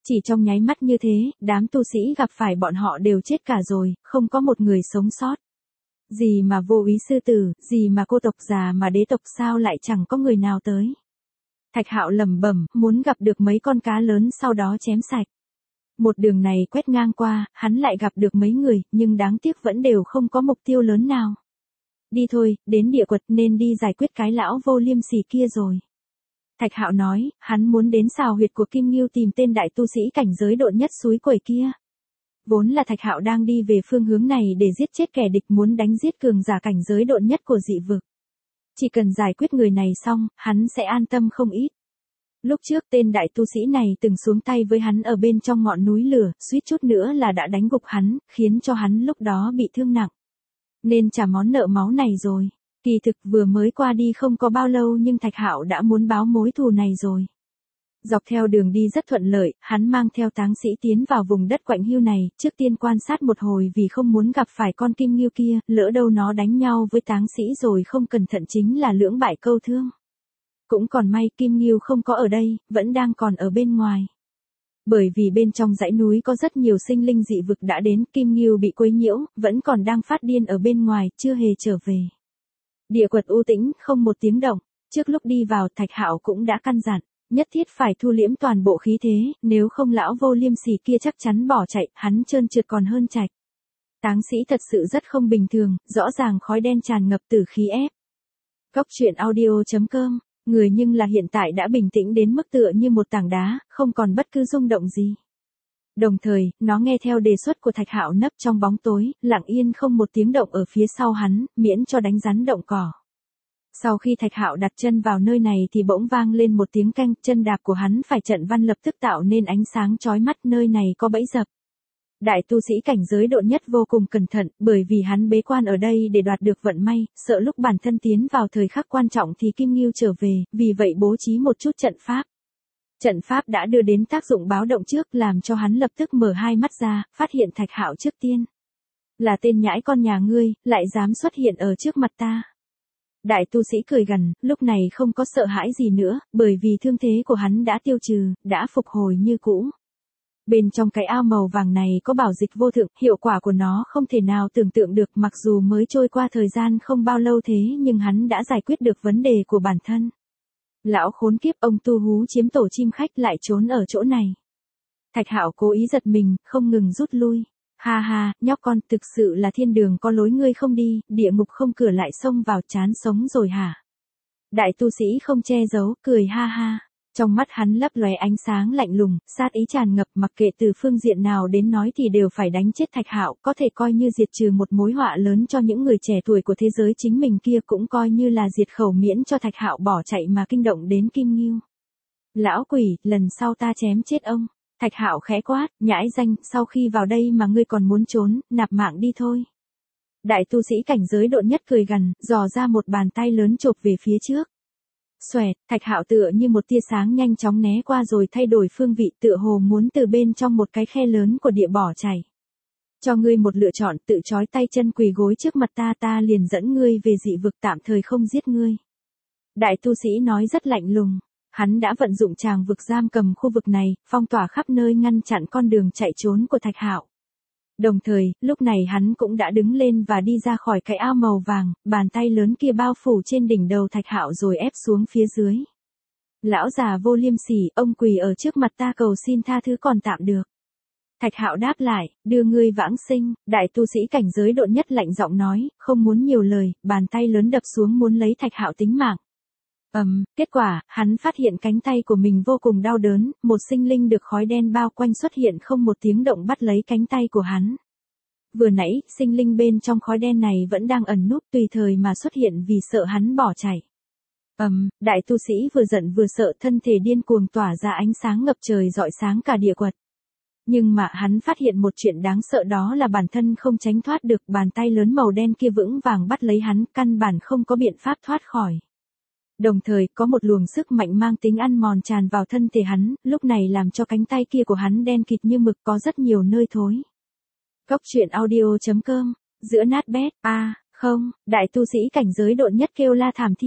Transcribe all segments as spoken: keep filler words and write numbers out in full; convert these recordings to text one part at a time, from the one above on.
Chỉ trong nháy mắt như thế, đám tu sĩ gặp phải bọn họ đều chết cả rồi, không có một người sống sót. Gì mà vô úy sư tử, gì mà cô tộc già mà đế tộc sao lại chẳng có người nào tới. Thạch Hạo lẩm bẩm, muốn gặp được mấy con cá lớn sau đó chém sạch. Một đường này quét ngang qua, hắn lại gặp được mấy người, nhưng đáng tiếc vẫn đều không có mục tiêu lớn nào. Đi thôi, đến địa quật nên đi giải quyết cái lão vô liêm sỉ kia rồi. Thạch Hạo nói, hắn muốn đến xào huyệt của Kim Ngưu tìm tên đại tu sĩ cảnh giới độn nhất suối quẩy kia. Vốn là Thạch Hạo đang đi về phương hướng này để giết chết kẻ địch muốn đánh giết cường giả cảnh giới độn nhất của dị vực. Chỉ cần giải quyết người này xong, hắn sẽ an tâm không ít. Lúc trước tên đại tu sĩ này từng xuống tay với hắn ở bên trong ngọn núi lửa, suýt chút nữa là đã đánh gục hắn, khiến cho hắn lúc đó bị thương nặng. Nên trả món nợ máu này rồi. Kỳ thực vừa mới qua đi không có bao lâu nhưng Thạch Hạo đã muốn báo mối thù này rồi. Dọc theo đường đi rất thuận lợi, hắn mang theo táng sĩ tiến vào vùng đất quạnh hiu này, trước tiên quan sát một hồi vì không muốn gặp phải con kim ngưu kia, lỡ đâu nó đánh nhau với táng sĩ rồi không cẩn thận chính là lưỡng bại câu thương. Cũng còn may kim ngưu không có ở đây, vẫn đang còn ở bên ngoài. Bởi vì bên trong dãy núi có rất nhiều sinh linh dị vực đã đến, kim ngưu bị quấy nhiễu, vẫn còn đang phát điên ở bên ngoài, chưa hề trở về. Địa quật u tĩnh, không một tiếng động, trước lúc đi vào Thạch Hạo cũng đã căn dặn, nhất thiết phải thu liễm toàn bộ khí thế, nếu không lão vô liêm sỉ kia chắc chắn bỏ chạy, hắn trơn trượt còn hơn chạch. Táng sĩ thật sự rất không bình thường, rõ ràng khói đen tràn ngập tử khí ép. Cốc truyện audio chấm com, người nhưng là hiện tại đã bình tĩnh đến mức tựa như một tảng đá, không còn bất cứ rung động gì. Đồng thời, nó nghe theo đề xuất của Thạch Hạo nấp trong bóng tối, lặng yên không một tiếng động ở phía sau hắn, miễn cho đánh rắn động cỏ. Sau khi Thạch Hạo đặt chân vào nơi này thì bỗng vang lên một tiếng canh, chân đạp của hắn phải trận văn lập tức tạo nên ánh sáng chói mắt, nơi này có bẫy dập. Đại tu sĩ cảnh giới độn nhất vô cùng cẩn thận, bởi vì hắn bế quan ở đây để đoạt được vận may, sợ lúc bản thân tiến vào thời khắc quan trọng thì Kim Ngưu trở về, vì vậy bố trí một chút trận pháp. Trận pháp đã đưa đến tác dụng báo động trước, làm cho hắn lập tức mở hai mắt ra, phát hiện Thạch Hạo trước tiên. Là tên nhãi con nhà ngươi, lại dám xuất hiện ở trước mặt ta. Đại tu sĩ cười gằn, lúc này không có sợ hãi gì nữa, bởi vì thương thế của hắn đã tiêu trừ, đã phục hồi như cũ. Bên trong cái ao màu vàng này có bảo dịch vô thượng, hiệu quả của nó không thể nào tưởng tượng được, mặc dù mới trôi qua thời gian không bao lâu thế nhưng hắn đã giải quyết được vấn đề của bản thân. Lão khốn kiếp, ông tu hú chiếm tổ chim khách lại trốn ở chỗ này. Thạch Hạo cố ý giật mình, không ngừng rút lui. Ha ha, nhóc con, thực sự là thiên đường có lối ngươi không đi, địa ngục không cửa lại xông vào, chán sống rồi hả? Đại tu sĩ không che giấu, cười ha ha. Trong mắt hắn lấp lóe ánh sáng lạnh lùng, sát ý tràn ngập, mặc kệ từ phương diện nào đến nói thì đều phải đánh chết Thạch Hạo, có thể coi như diệt trừ một mối họa lớn cho những người trẻ tuổi của thế giới chính mình kia, cũng coi như là diệt khẩu miễn cho Thạch Hạo bỏ chạy mà kinh động đến Kim Ngưu. Lão quỷ, lần sau ta chém chết ông. Thạch Hạo khẽ quát, nhãi danh, sau khi vào đây mà ngươi còn muốn trốn, nạp mạng đi thôi. Đại tu sĩ cảnh giới độn nhất cười gằn, dò ra một bàn tay lớn chộp về phía trước. Xoẹt, Thạch Hạo tựa như một tia sáng nhanh chóng né qua rồi thay đổi phương vị, tựa hồ muốn từ bên trong một cái khe lớn của địa bỏ chảy. Cho ngươi một lựa chọn, tự trói tay chân quỳ gối trước mặt ta, ta liền dẫn ngươi về dị vực, tạm thời không giết ngươi. Đại tu sĩ nói rất lạnh lùng. Hắn đã vận dụng tràng vực giam cầm khu vực này, phong tỏa khắp nơi ngăn chặn con đường chạy trốn của Thạch Hạo. Đồng thời, lúc này hắn cũng đã đứng lên và đi ra khỏi cái ao màu vàng, bàn tay lớn kia bao phủ trên đỉnh đầu Thạch Hạo rồi ép xuống phía dưới. Lão già vô liêm sỉ, ông quỳ ở trước mặt ta cầu xin tha thứ còn tạm được. Thạch Hạo đáp lại, đưa ngươi vãng sinh. Đại tu sĩ cảnh giới độn nhất lạnh giọng nói, không muốn nhiều lời, bàn tay lớn đập xuống muốn lấy Thạch Hạo tính mạng. Ầm, um, kết quả, hắn phát hiện cánh tay của mình vô cùng đau đớn, một sinh linh được khói đen bao quanh xuất hiện không một tiếng động bắt lấy cánh tay của hắn. Vừa nãy, sinh linh bên trong khói đen này vẫn đang ẩn núp tùy thời mà xuất hiện vì sợ hắn bỏ chạy. Ầm, um, đại tu sĩ vừa giận vừa sợ, thân thể điên cuồng tỏa ra ánh sáng ngập trời rọi sáng cả địa quật. Nhưng mà hắn phát hiện một chuyện đáng sợ, đó là bản thân không tránh thoát được, bàn tay lớn màu đen kia vững vàng bắt lấy hắn, căn bản không có biện pháp thoát khỏi. Đồng thời, có một luồng sức mạnh mang tính ăn mòn tràn vào thân thể hắn, lúc này làm cho cánh tay kia của hắn đen kịt như mực, có rất nhiều nơi thối. Cốc truyện audio chấm com, giữa nát bét, a, à, không, đại tu sĩ cảnh giới độn nhất kêu la thảm thiết.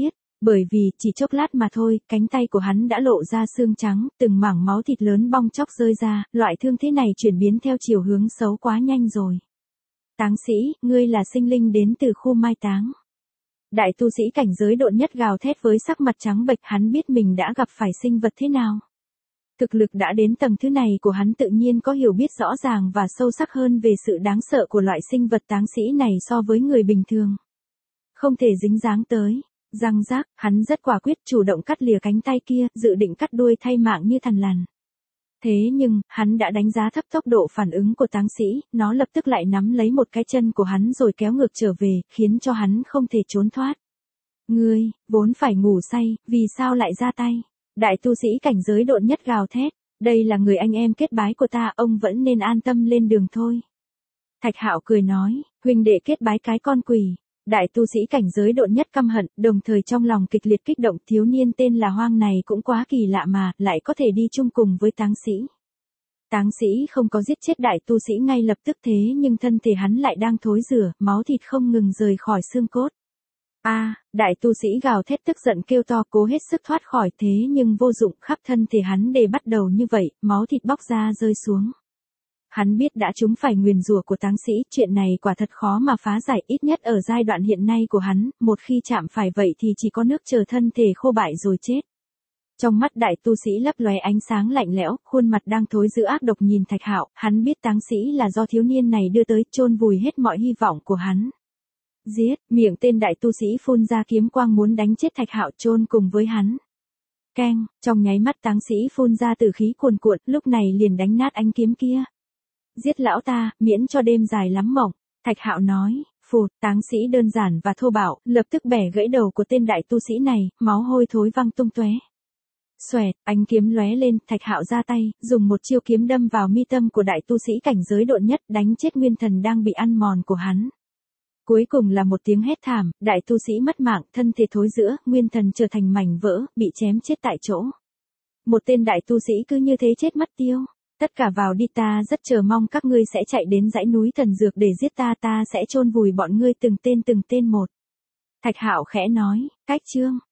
Bởi vì, chỉ chốc lát mà thôi, cánh tay của hắn đã lộ ra xương trắng, từng mảng máu thịt lớn bong chóc rơi ra, loại thương thế này chuyển biến theo chiều hướng xấu quá nhanh rồi. Táng sĩ, ngươi là sinh linh đến từ khu mai táng. Đại tu sĩ cảnh giới độn nhất gào thét với sắc mặt trắng bệch, hắn biết mình đã gặp phải sinh vật thế nào. Thực lực đã đến tầng thứ này của hắn tự nhiên có hiểu biết rõ ràng và sâu sắc hơn về sự đáng sợ của loại sinh vật táng sĩ này so với người bình thường. Không thể dính dáng tới. Răng rác, hắn rất quả quyết chủ động cắt lìa cánh tay kia, dự định cắt đuôi thay mạng như thằn lằn. Thế nhưng, hắn đã đánh giá thấp tốc độ phản ứng của táng sĩ, nó lập tức lại nắm lấy một cái chân của hắn rồi kéo ngược trở về, khiến cho hắn không thể trốn thoát. Ngươi, vốn phải ngủ say, vì sao lại ra tay? Đại tu sĩ cảnh giới độn nhất gào thét, đây là người anh em kết bái của ta, ông vẫn nên an tâm lên đường thôi. Thạch Hạo cười nói, huynh đệ kết bái cái con quỷ. Đại tu sĩ cảnh giới độn nhất căm hận, đồng thời trong lòng kịch liệt kích động, thiếu niên tên là Hoang này cũng quá kỳ lạ mà, lại có thể đi chung cùng với táng sĩ. Táng sĩ không có giết chết đại tu sĩ ngay lập tức, thế nhưng thân thể hắn lại đang thối rữa, máu thịt không ngừng rời khỏi xương cốt. A, à, đại tu sĩ gào thét tức giận kêu to, cố hết sức thoát khỏi, thế nhưng vô dụng, khắp thân thể hắn đều bắt đầu như vậy, máu thịt bóc ra rơi xuống. Hắn biết đã trúng phải nguyền rủa của táng sĩ, chuyện này quả thật khó mà phá giải, ít nhất ở giai đoạn hiện nay của hắn, một khi chạm phải vậy thì chỉ có nước chờ thân thể khô bại rồi chết. Trong mắt đại tu sĩ lấp lóe ánh sáng lạnh lẽo, khuôn mặt đang thối rữa ác độc nhìn Thạch Hạo, hắn biết táng sĩ là do thiếu niên này đưa tới, chôn vùi hết mọi hy vọng của hắn. Giết, miệng tên đại tu sĩ phun ra kiếm quang muốn đánh chết Thạch Hạo, chôn cùng với hắn. Keng, trong nháy mắt táng sĩ phun ra tử khí cuồn cuộn, lúc này liền đánh nát ánh kiếm kia. Giết lão ta, miễn cho đêm dài lắm mộng. Thạch Hạo nói, phụt, táng sĩ đơn giản và thô bạo, lập tức bẻ gãy đầu của tên đại tu sĩ này, máu hôi thối văng tung tóe. Xoẹt, ánh kiếm lóe lên, Thạch Hạo ra tay, dùng một chiêu kiếm đâm vào mi tâm của đại tu sĩ cảnh giới độn nhất, đánh chết nguyên thần đang bị ăn mòn của hắn. Cuối cùng là một tiếng hét thảm, đại tu sĩ mất mạng, thân thể thối rữa, nguyên thần trở thành mảnh vỡ, bị chém chết tại chỗ. Một tên đại tu sĩ cứ như thế chết mất tiêu. Tất cả vào đi, ta rất chờ mong các ngươi sẽ chạy đến dãy núi thần dược để giết ta, ta sẽ chôn vùi bọn ngươi từng tên từng tên một. Thạch Hạo khẽ nói, cách chương.